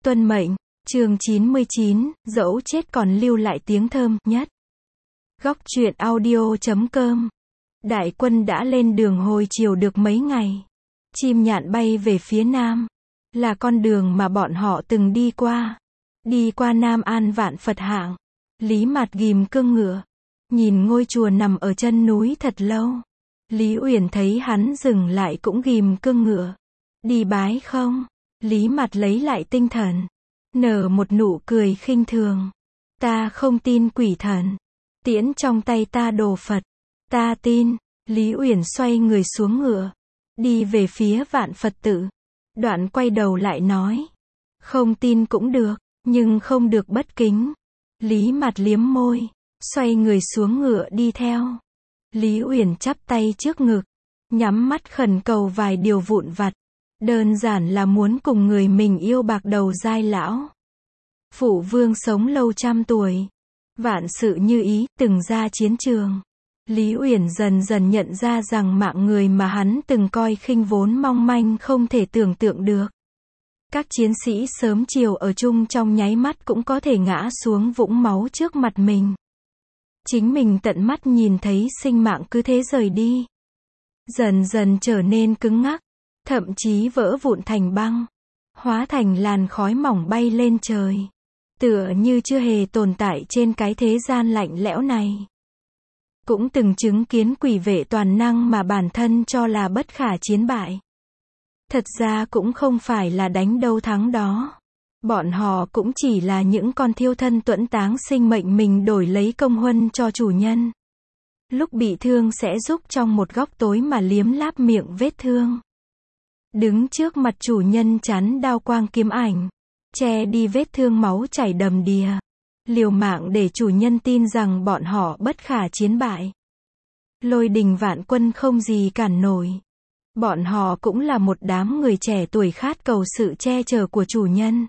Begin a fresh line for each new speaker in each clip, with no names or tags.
Tuân mệnh, chương 99, dẫu chết còn lưu lại tiếng thơm nhất. Góc truyện audio.com. Đại quân đã lên đường hồi chiều được mấy ngày. Chim nhạn bay về phía nam. Là con đường mà bọn họ từng đi qua. Đi qua Nam An Vạn Phật Hạng. Lý Mạt ghim cương ngựa. Nhìn ngôi chùa nằm ở chân núi thật lâu. Lý Uyển thấy hắn dừng lại cũng ghim cương ngựa. Đi bái không? Lý Mạt lấy lại tinh thần. Nở một nụ cười khinh thường. Ta không tin quỷ thần. Tiễn trong tay ta đồ Phật. Ta tin. Lý Uyển xoay người xuống ngựa. Đi về phía Vạn Phật tự. Đoạn quay đầu lại nói. Không tin cũng được, nhưng không được bất kính. Lý Mạt liếm môi. Xoay người xuống ngựa đi theo. Lý Uyển chắp tay trước ngực. Nhắm mắt khẩn cầu vài điều vụn vặt. Đơn giản là muốn cùng người mình yêu bạc đầu giai lão. Phụ vương sống lâu trăm tuổi. Vạn sự như ý, từng ra chiến trường. Lý Uyển dần dần nhận ra rằng mạng người mà hắn từng coi khinh vốn mong manh không thể tưởng tượng được. Các chiến sĩ sớm chiều ở chung trong nháy mắt cũng có thể ngã xuống vũng máu trước mặt mình. Chính mình tận mắt nhìn thấy sinh mạng cứ thế rời đi. Dần dần trở nên cứng ngắc. Thậm chí vỡ vụn thành băng. Hóa thành làn khói mỏng bay lên trời. Tựa như chưa hề tồn tại trên cái thế gian lạnh lẽo này. Cũng từng chứng kiến quỷ vệ toàn năng mà bản thân cho là bất khả chiến bại. Thật ra cũng không phải là đánh đâu thắng đó. Bọn họ cũng chỉ là những con thiêu thân tuẫn táng sinh mệnh mình đổi lấy công huân cho chủ nhân. Lúc bị thương sẽ giúp trong một góc tối mà liếm láp miệng vết thương. Đứng trước mặt chủ nhân chắn đao quang kiếm ảnh. Che đi vết thương máu chảy đầm đìa. Liều mạng để chủ nhân tin rằng bọn họ bất khả chiến bại. Lôi đình vạn quân không gì cản nổi. Bọn họ cũng là một đám người trẻ tuổi khát cầu sự che chở của chủ nhân.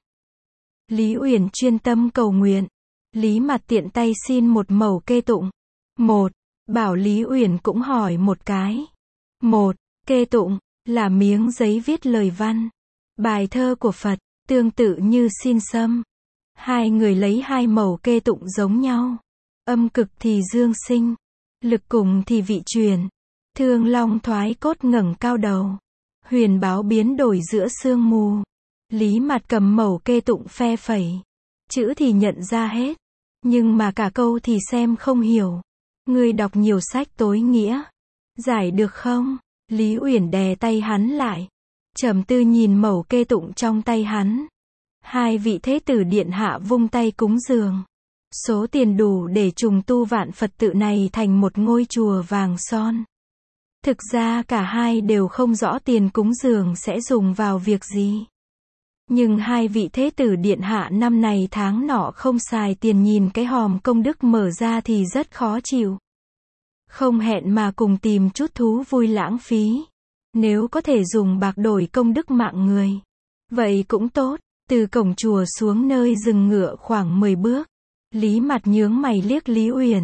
Lý Uyển chuyên tâm cầu nguyện. Lý Mạt tiện tay xin một mẩu kê tụng. Một, bảo Lý Uyển cũng hỏi một cái. Một, kê tụng là miếng giấy viết lời văn. Bài thơ của Phật, tương tự như xin sâm. Hai người lấy hai mẩu kê tụng giống nhau. Âm cực thì dương sinh. Lực cùng thì vị truyền. Thương long thoái cốt ngẩng cao đầu. Huyền báo biến đổi giữa sương mù. Lý Mạt cầm mẩu kê tụng phe phẩy. Chữ thì nhận ra hết. Nhưng mà cả câu thì xem không hiểu. Ngươi đọc nhiều sách tối nghĩa. Giải được không? Lý Uyển đè tay hắn lại. Trầm tư nhìn mẩu kê tụng trong tay hắn. Hai vị thế tử điện hạ vung tay cúng dường. Số tiền đủ để trùng tu Vạn Phật tự này thành một ngôi chùa vàng son. Thực ra cả hai đều không rõ tiền cúng dường sẽ dùng vào việc gì. Nhưng hai vị thế tử điện hạ năm này tháng nọ không xài tiền nhìn cái hòm công đức mở ra thì rất khó chịu. Không hẹn mà cùng tìm chút thú vui lãng phí. Nếu có thể dùng bạc đổi công đức mạng người. Vậy cũng tốt. Từ cổng chùa xuống nơi dừng ngựa khoảng 10 bước. Lý Mạt nhướng mày liếc Lý Uyển.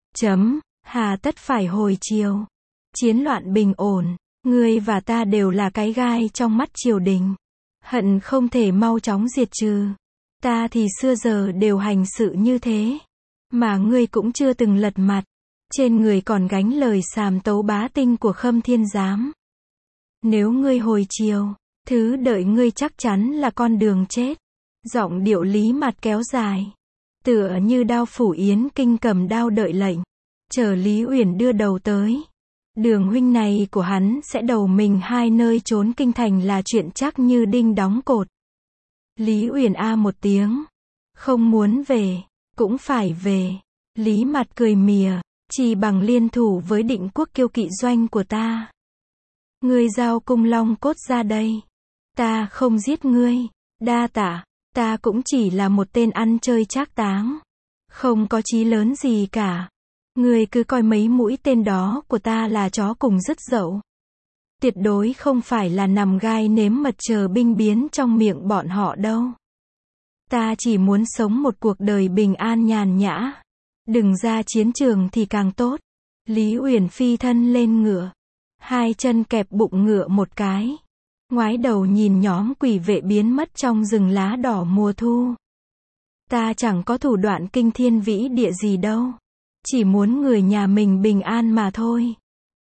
Hà tất phải hồi chiều. Chiến loạn bình ổn. Ngươi và ta đều là cái gai trong mắt triều đình. Hận không thể mau chóng diệt trừ. Ta thì xưa giờ đều hành sự như thế. Mà ngươi cũng chưa từng lật mặt. Trên người còn gánh lời sàm tấu bá tinh của Khâm Thiên Giám. Nếu ngươi hồi chiều, thứ đợi ngươi chắc chắn là con đường chết. Giọng điệu Lý Mạt kéo dài. Tựa như đao phủ yến kinh cầm đao đợi lệnh. Chờ Lý Uyển đưa đầu tới. Đường huynh này của hắn sẽ đầu mình hai nơi trốn kinh thành là chuyện chắc như đinh đóng cột. Lý Uyển a một tiếng. Không muốn về, cũng phải về. Lý Mạt cười mỉa. Chỉ bằng liên thủ với Định Quốc kiêu kỵ doanh của ta. Ngươi giao cung long cốt ra đây. Ta không giết ngươi. Đa tạ. Ta cũng chỉ là một tên ăn chơi trác táng. Không có chí lớn gì cả. Ngươi cứ coi mấy mũi tên đó của ta là chó cùng dứt dậu. Tuyệt đối không phải là nằm gai nếm mật chờ binh biến trong miệng bọn họ đâu. Ta chỉ muốn sống một cuộc đời bình an nhàn nhã. Đừng ra chiến trường thì càng tốt. Lý Uyển phi thân lên ngựa. Hai chân kẹp bụng ngựa một cái. ngoái đầu nhìn nhóm quỷ vệ biến mất trong rừng lá đỏ mùa thu. Ta chẳng có thủ đoạn kinh thiên vĩ địa gì đâu. Chỉ muốn người nhà mình bình an mà thôi.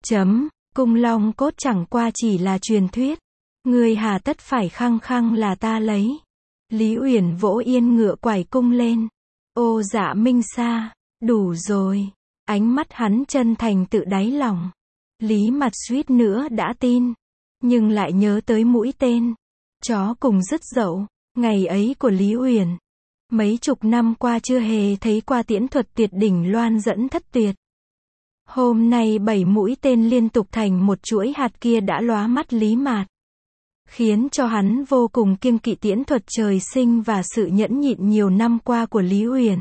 Cung long cốt chẳng qua chỉ là truyền thuyết. Người hà tất phải khăng khăng là ta lấy. Lý Uyển vỗ yên ngựa quải cung lên. Ô Dạ Minh Sa, đủ rồi. Ánh mắt hắn chân thành tự đáy lòng. Lý Mặt suýt nữa đã tin. Nhưng lại nhớ tới mũi tên. Chó cùng dứt dậu. Ngày ấy của Lý Uyển. Mấy chục năm qua chưa hề thấy qua tiễn thuật tuyệt đỉnh loan dẫn thất tuyệt. Hôm nay 7 mũi tên liên tục thành một chuỗi hạt kia đã lóa mắt Lý Mạt. Khiến cho hắn vô cùng kiêng kỵ tiễn thuật trời sinh và sự nhẫn nhịn nhiều năm qua của Lý Uyển.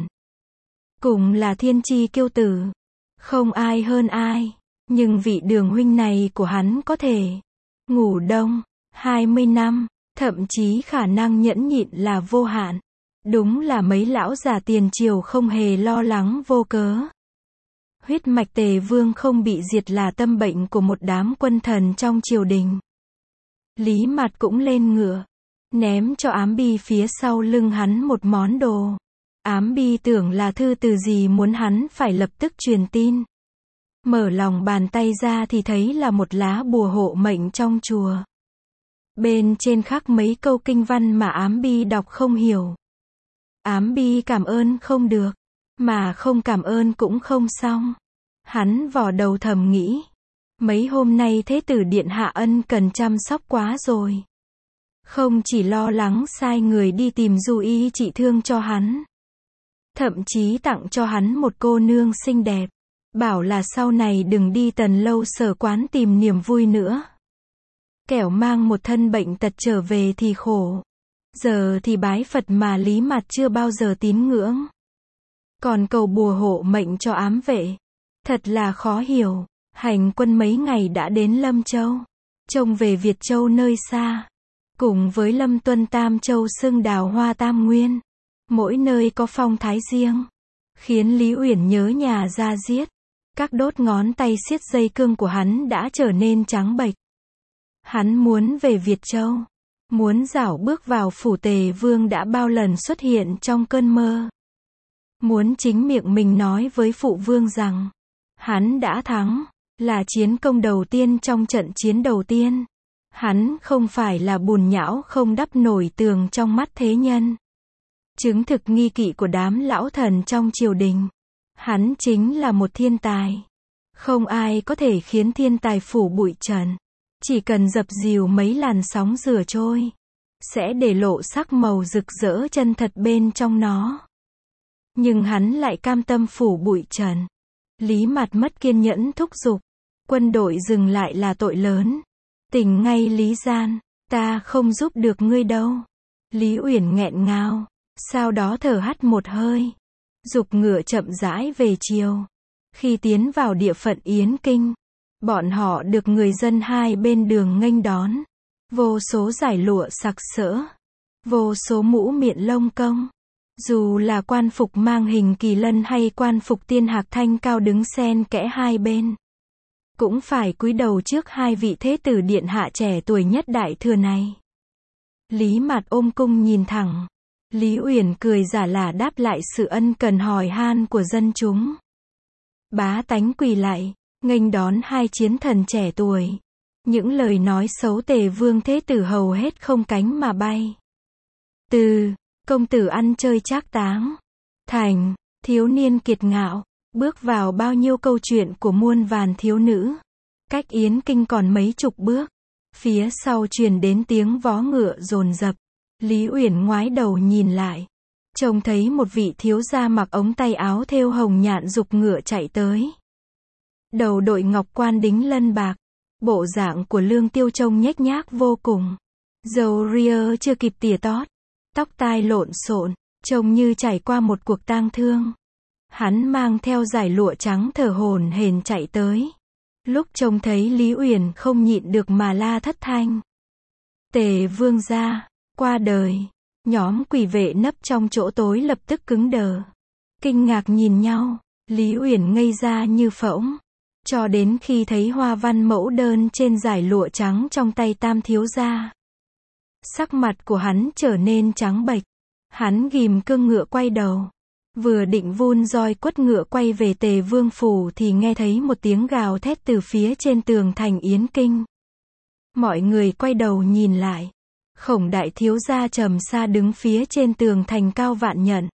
Cùng là thiên chi kiêu tử. Không ai hơn ai. Nhưng vị Đường huynh này của hắn có thể ngủ đông 20 năm. Thậm chí khả năng nhẫn nhịn là vô hạn. Đúng là mấy lão già tiền triều không hề lo lắng vô cớ. Huyết mạch Tề Vương không bị diệt là tâm bệnh của một đám quân thần trong triều đình. Lý Mạt cũng lên ngựa, ném cho Ám Bi phía sau lưng hắn một món đồ. Ám Bi tưởng là thư từ gì muốn hắn phải lập tức truyền tin. Mở lòng bàn tay ra thì thấy là một lá bùa hộ mệnh trong chùa. Bên trên khắc mấy câu kinh văn mà Ám Bi đọc không hiểu. Ám Bi cảm ơn không được, mà không cảm ơn cũng không xong. Hắn vò đầu thầm nghĩ. Mấy hôm nay Thế tử điện hạ ân cần chăm sóc quá rồi. Không chỉ lo lắng sai người đi tìm du y trị thương cho hắn. Thậm chí tặng cho hắn một cô nương xinh đẹp. Bảo là sau này đừng đi Tần Lâu Sở quán tìm niềm vui nữa. Kẻo mang một thân bệnh tật trở về thì khổ. Giờ thì bái Phật mà Lý Mạt chưa bao giờ tín ngưỡng. Còn cầu bùa hộ mệnh cho ám vệ. Thật là khó hiểu. Hành quân mấy ngày đã đến Lâm Châu. Trông về Việt Châu nơi xa. Cùng với Lâm Tuân Tam Châu xưng đào hoa tam nguyên. Mỗi nơi có phong thái riêng. Khiến Lý Uyển nhớ nhà ra giết. Các đốt ngón tay siết dây cương của hắn đã trở nên trắng bệch. Hắn muốn về Việt Châu. Muốn rảo bước vào phủ Tề Vương đã bao lần xuất hiện trong cơn mơ. Muốn chính miệng mình nói với phụ vương rằng hắn đã thắng, là chiến công đầu tiên trong trận chiến đầu tiên. Hắn không phải là bùn nhão không đắp nổi tường trong mắt thế nhân. Chứng thực nghi kỵ của đám lão thần trong triều đình. Hắn chính là một thiên tài. Không ai có thể khiến thiên tài phủ bụi trần. Chỉ cần dập dìu mấy làn sóng rửa trôi, sẽ để lộ sắc màu rực rỡ chân thật bên trong nó. Nhưng hắn lại cam tâm phủ bụi trần. Lý Mạt mất kiên nhẫn thúc giục. Quân đội dừng lại là tội lớn. Tỉnh ngay Lý Gian, ta không giúp được ngươi đâu. Lý Uyển nghẹn ngào, sau đó thở hắt một hơi. Giục ngựa chậm rãi về chiều. Khi tiến vào địa phận Yến Kinh, bọn họ được người dân hai bên đường nghênh đón. Vô số giải lụa sặc sỡ. Vô số mũ miện lông công. Dù là quan phục mang hình kỳ lân hay quan phục tiên hạc thanh cao đứng xen kẽ hai bên. Cũng phải cúi đầu trước hai vị thế tử điện hạ trẻ tuổi nhất đại thừa này. Lý Mạt ôm cung nhìn thẳng. Lý Uyển cười giả lả đáp lại sự ân cần hỏi han của dân chúng. Bá tánh quỳ lại, nghênh đón hai chiến thần trẻ tuổi. Những lời nói xấu Tề Vương thế tử hầu hết không cánh mà bay. Từ công tử ăn chơi trác táng, thành thiếu niên kiệt ngạo, bước vào bao nhiêu câu chuyện của muôn vàn thiếu nữ. Cách Yến Kinh còn mấy chục bước, phía sau truyền đến tiếng vó ngựa dồn dập. Lý Uyển ngoái đầu nhìn lại, trông thấy một vị thiếu gia mặc ống tay áo thêu hồng nhạn giục ngựa chạy tới. Đầu đội ngọc quan đính lân bạc, bộ dạng của Lương Tiêu trông nhếch nhác vô cùng. Râu ria chưa kịp tỉa tót, tóc tai lộn xộn, trông như trải qua một cuộc tang thương. Hắn mang theo dải lụa trắng thở hổn hển chạy tới. Lúc trông thấy Lý Uyển không nhịn được mà la thất thanh. Tề Vương gia qua đời. Nhóm quỷ vệ nấp trong chỗ tối lập tức cứng đờ. Kinh ngạc nhìn nhau. Lý Uyển ngây ra như phỗng. Cho đến khi thấy hoa văn mẫu đơn trên dải lụa trắng trong tay Tam thiếu gia. Sắc mặt của hắn trở nên trắng bệch. Hắn ghim cương ngựa quay đầu. Vừa định vun roi quất ngựa quay về Tề Vương phủ thì nghe thấy một tiếng gào thét từ phía trên tường thành Yến Kinh. Mọi người quay đầu nhìn lại. Khổng đại thiếu gia Trầm Sa đứng phía trên tường thành cao vạn nhận.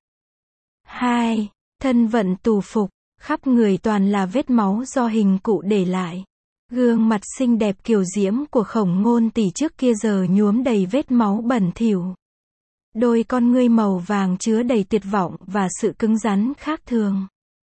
Hai, thân vận tù phục, khắp người toàn là vết máu do hình cụ để lại. Gương mặt xinh đẹp kiều diễm của Khổng Ngôn tỷ trước kia giờ nhuốm đầy vết máu bẩn thỉu. Đôi con ngươi màu vàng chứa đầy tuyệt vọng và sự cứng rắn khác thường.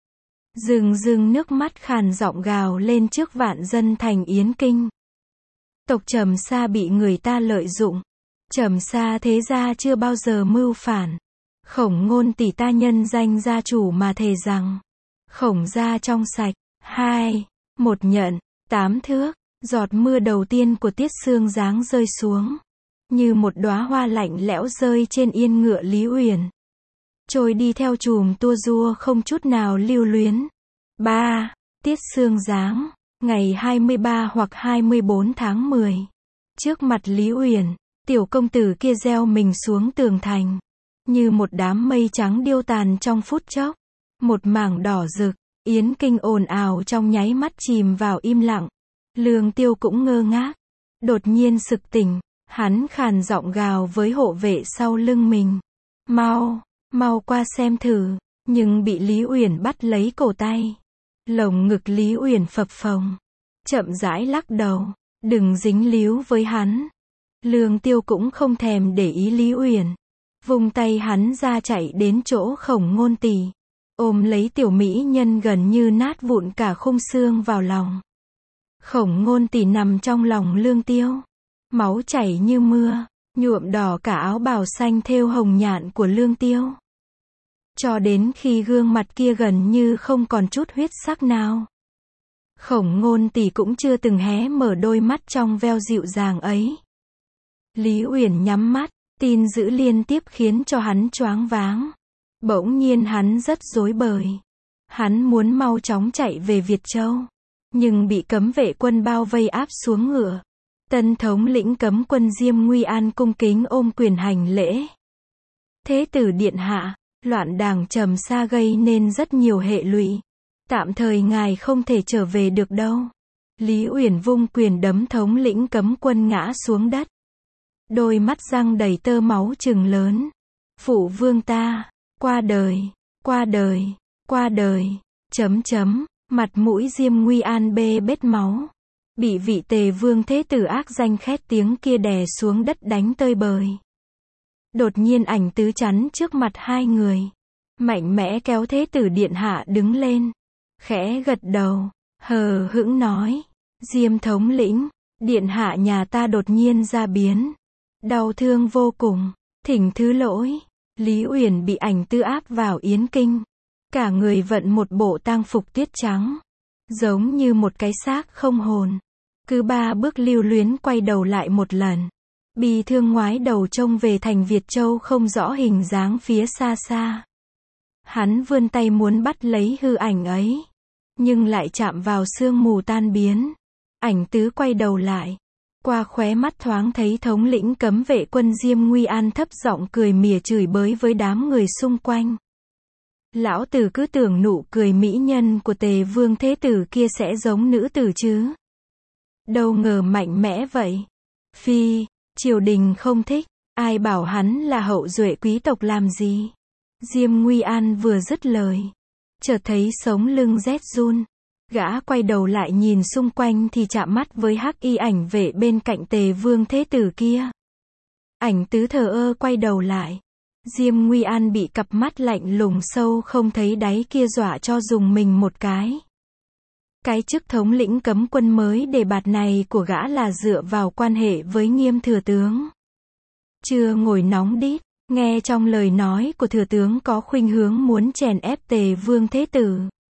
Rưng rưng nước mắt khàn giọng gào lên trước vạn dân thành Yến Kinh. Tộc Trầm Sa bị người ta lợi dụng. Trầm Sa thế gia chưa bao giờ mưu phản. Khổng Ngôn tỷ ta nhân danh gia chủ mà thề rằng Khổng gia trong sạch. 2. Một nhận, 8 thước, giọt mưa đầu tiên của tiết sương giáng rơi xuống. Như một đóa hoa lạnh lẽo rơi trên yên ngựa Lý Uyển. Trôi đi theo chùm tua rua không chút nào lưu luyến. 3. Tiết sương giáng, ngày 23 hoặc 24 tháng 10. Trước mặt Lý Uyển, tiểu công tử kia gieo mình xuống tường thành. Như một đám mây trắng điêu tàn trong phút chốc. Một mảng đỏ rực, Yến Kinh ồn ào trong nháy mắt chìm vào im lặng. Lương Tiêu cũng ngơ ngác. Đột nhiên sực tỉnh, hắn khàn giọng gào với hộ vệ sau lưng mình. Mau, mau qua xem thử, nhưng bị Lý Uyển bắt lấy cổ tay. Lồng ngực Lý Uyển phập phồng. Chậm rãi lắc đầu, đừng dính líu với hắn. Lương Tiêu cũng không thèm để ý Lý Uyển. Vung tay hắn ra chạy đến chỗ Khổng Ngôn tỷ. Ôm lấy tiểu mỹ nhân gần như nát vụn cả khung xương vào lòng. Khổng Ngôn tỷ nằm trong lòng Lương Tiêu. Máu chảy như mưa, nhuộm đỏ cả áo bào xanh thêu hồng nhạn của Lương Tiêu. Cho đến khi gương mặt kia gần như không còn chút huyết sắc nào. Khổng Ngôn tỷ cũng chưa từng hé mở đôi mắt trong veo dịu dàng ấy. Lý Uyển nhắm mắt, tin dữ liên tiếp khiến cho hắn choáng váng. Bỗng nhiên hắn rất rối bời. Hắn muốn mau chóng chạy về Việt Châu. Nhưng bị cấm vệ quân bao vây áp xuống ngựa. Tân thống lĩnh cấm quân Diêm Nguy An cung kính ôm quyền hành lễ. Thế tử điện hạ, loạn đảng Trầm Sa gây nên rất nhiều hệ lụy. Tạm thời ngài không thể trở về được đâu. Lý Uyển vung quyền đấm thống lĩnh cấm quân ngã xuống đất. Đôi mắt răng đầy tơ máu trừng lớn. Phụ vương ta, qua đời, qua đời, qua đời, mặt mũi Diêm Nguy An bê bết máu. Bị vị Tề vương thế tử ác danh khét tiếng kia đè xuống đất đánh tơi bời. Đột nhiên Ảnh Tứ chắn trước mặt hai người. Mạnh mẽ kéo thế tử điện hạ đứng lên. Khẽ gật đầu, hờ hững nói. Diêm thống lĩnh, điện hạ nhà ta đột nhiên ra biến. Đau thương vô cùng, thỉnh thứ lỗi. Lý Uyển bị Ảnh Tứ áp vào Yến Kinh. Cả người vận một bộ tang phục tiết trắng. Giống như một cái xác không hồn. Cứ 3 bước lưu luyến quay đầu lại một lần. Bi thương ngoái đầu trông về thành Việt Châu không rõ hình dáng phía xa xa. Hắn vươn tay muốn bắt lấy hư ảnh ấy. Nhưng lại chạm vào sương mù tan biến. Ảnh Tứ quay đầu lại. Qua khóe mắt thoáng thấy thống lĩnh cấm vệ quân Diêm Nguy An thấp giọng cười mỉa chửi bới với đám người xung quanh. Lão tử cứ tưởng nụ cười mỹ nhân của Tề vương thế tử kia sẽ giống nữ tử chứ. Đâu ngờ mạnh mẽ vậy. Phi, triều đình không thích, ai bảo hắn là hậu duệ quý tộc làm gì. Diêm Nguy An vừa dứt lời. Chợt thấy sống lưng rét run. Gã quay đầu lại nhìn xung quanh thì chạm mắt với hắc y ảnh vệ bên cạnh Tề vương thế tử kia. Ảnh Tứ thờ ơ quay đầu lại. Diêm Nguy An bị cặp mắt lạnh lùng sâu không thấy đáy kia dọa cho dùng mình một cái. Cái chức thống lĩnh cấm quân mới đề bạt này của gã là dựa vào quan hệ với Nghiêm thừa tướng. Chưa ngồi nóng đít, nghe trong lời nói của thừa tướng có khuynh hướng muốn chèn ép Tề vương thế tử.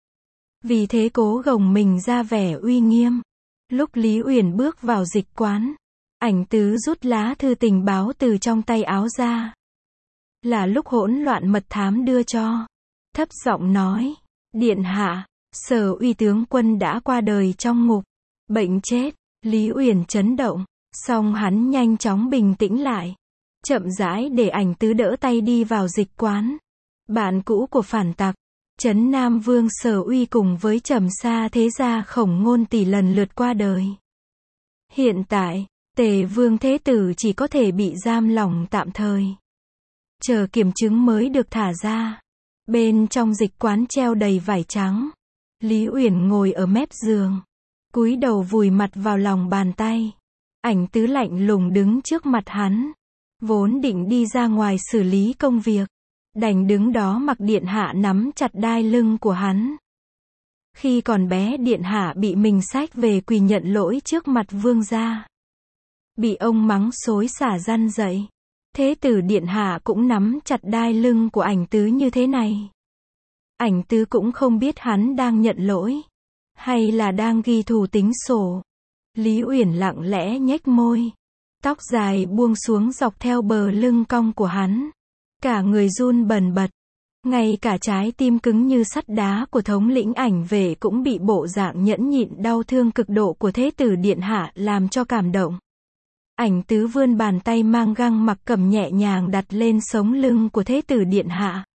Vì thế cố gồng mình ra vẻ uy nghiêm. Lúc Lý Uyển bước vào dịch quán, Ảnh Tứ rút lá thư tình báo từ trong tay áo ra. Là lúc hỗn loạn mật thám đưa cho. Thấp giọng nói, điện hạ, Sở Uy tướng quân đã qua đời trong ngục. Bệnh chết. Lý Uyển chấn động. Song hắn nhanh chóng bình tĩnh lại. Chậm rãi để Ảnh Tứ đỡ tay đi vào dịch quán. Bạn cũ của phản tặc. Trấn Nam Vương Sở Uy cùng với Trầm Sa thế gia Khổng Ngôn tỷ lần lượt qua đời. Hiện tại, Tề Vương Thế Tử chỉ có thể bị giam lỏng tạm thời. Chờ kiểm chứng mới được thả ra. Bên trong dịch quán treo đầy vải trắng. Lý Uyển ngồi ở mép giường. Cúi đầu vùi mặt vào lòng bàn tay. Ảnh Tứ lạnh lùng đứng trước mặt hắn. Vốn định đi ra ngoài xử lý công việc. Đành đứng đó mặc điện hạ nắm chặt đai lưng của hắn. Khi còn bé điện hạ bị mình xách về quỳ nhận lỗi trước mặt vương gia. Bị ông mắng xối xả răn dậy. Thế tử điện hạ cũng nắm chặt đai lưng của Ảnh Tứ như thế này. Ảnh Tứ cũng không biết hắn đang nhận lỗi. Hay là đang ghi thù tính sổ. Lý Uyển lặng lẽ nhếch môi. Tóc dài buông xuống dọc theo bờ lưng cong của hắn. Cả người run bần bật. Ngay cả trái tim cứng như sắt đá của thống lĩnh Ảnh vệ cũng bị bộ dạng nhẫn nhịn đau thương cực độ của thế tử điện hạ làm cho cảm động. Ảnh Tứ vươn bàn tay mang găng mặc cầm nhẹ nhàng đặt lên sống lưng của thế tử điện hạ.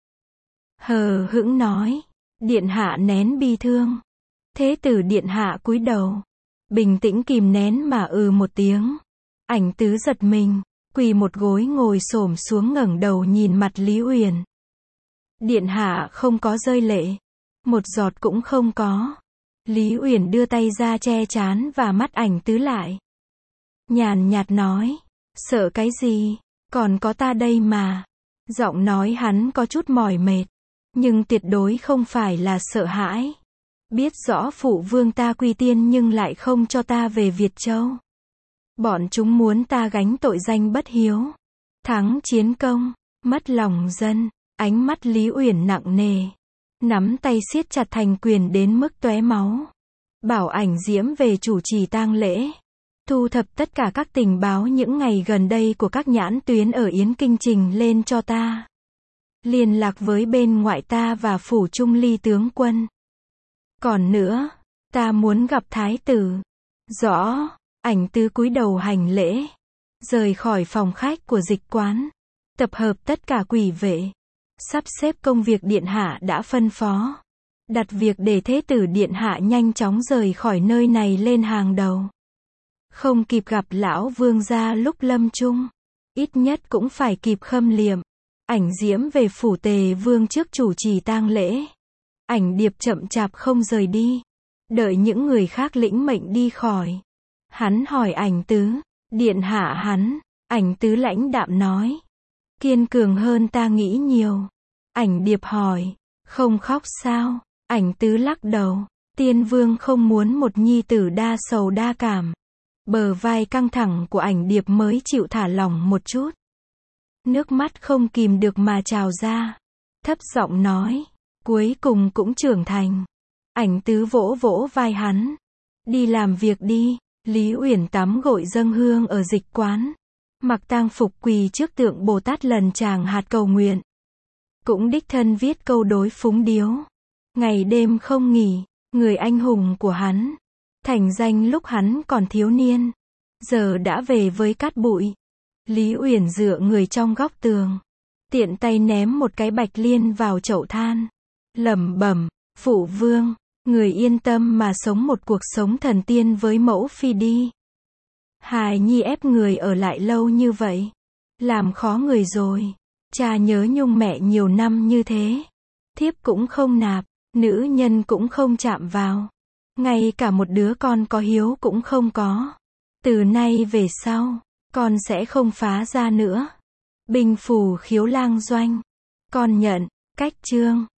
Hờ hững nói. Điện hạ nén bi thương. Thế tử điện hạ cúi đầu. Bình tĩnh kìm nén mà một tiếng. Ảnh Tứ giật mình. Quỳ một gối ngồi xổm xuống ngẩng đầu nhìn mặt Lý Uyển. Điện hạ không có rơi lệ. Một giọt cũng không có. Lý Uyển đưa tay ra che trán và mắt Ảnh Tứ lại. Nhàn nhạt nói. Sợ cái gì? Còn có ta đây mà. Giọng nói hắn có chút mỏi mệt. Nhưng tuyệt đối không phải là sợ hãi. Biết rõ phụ vương ta quy tiên nhưng lại không cho ta về Việt Châu. Bọn chúng muốn ta gánh tội danh bất hiếu. Thắng chiến công. Mất lòng dân. Ánh mắt Lý Uyển nặng nề. Nắm tay siết chặt thành quyền đến mức tóe máu. Bảo Ảnh Diễm về chủ trì tang lễ. Thu thập tất cả các tình báo những ngày gần đây của các nhãn tuyến ở Yến Kinh trình lên cho ta. Liên lạc với bên ngoại ta và phủ Trung Ly tướng quân. Còn nữa, ta muốn gặp thái tử. Rõ. Ảnh Tứ cúi đầu hành lễ. Rời khỏi phòng khách của dịch quán. Tập hợp tất cả quỷ vệ. Sắp xếp công việc điện hạ đã phân phó. Đặt việc để thế tử điện hạ nhanh chóng rời khỏi nơi này lên hàng đầu. Không kịp gặp lão vương gia lúc lâm chung. Ít nhất cũng phải kịp khâm liệm. Ảnh Diễm về phủ Tề Vương trước chủ trì tang lễ. Ảnh Điệp chậm chạp không rời đi. Đợi những người khác lĩnh mệnh đi khỏi. Hắn hỏi Ảnh Tứ. Điện hạ hắn. Ảnh Tứ lãnh đạm nói. Kiên cường hơn ta nghĩ nhiều. Ảnh Điệp hỏi. Không khóc sao? Ảnh Tứ lắc đầu. Tiên Vương không muốn một nhi tử đa sầu đa cảm. Bờ vai căng thẳng của Ảnh Điệp mới chịu thả lỏng một chút. Nước mắt không kìm được mà trào ra. Thấp giọng nói. Cuối cùng cũng trưởng thành. Ảnh Tứ vỗ vỗ vai hắn. Đi làm việc đi. Lý Uyển tắm gội dâng hương ở dịch quán. Mặc tang phục quỳ trước tượng Bồ Tát lần tràng hạt cầu nguyện. Cũng đích thân viết câu đối phúng điếu. Ngày đêm không nghỉ. Người anh hùng của hắn. Thành danh lúc hắn còn thiếu niên. Giờ đã về với cát bụi. Lý Uyển dựa người trong góc tường. Tiện tay ném một cái bạch liên vào chậu than. Lẩm bẩm. Phụ vương. Người yên tâm mà sống một cuộc sống thần tiên với mẫu phi đi. Hài nhi ép người ở lại lâu như vậy. Làm khó người rồi. Cha nhớ nhung mẹ nhiều năm như thế. Thiếp cũng không nạp. Nữ nhân cũng không chạm vào. Ngay cả một đứa con có hiếu cũng không có. Từ nay về sau, con sẽ không phá ra nữa. Binh phủ khiếu lang doanh. Con nhận. Cách chương.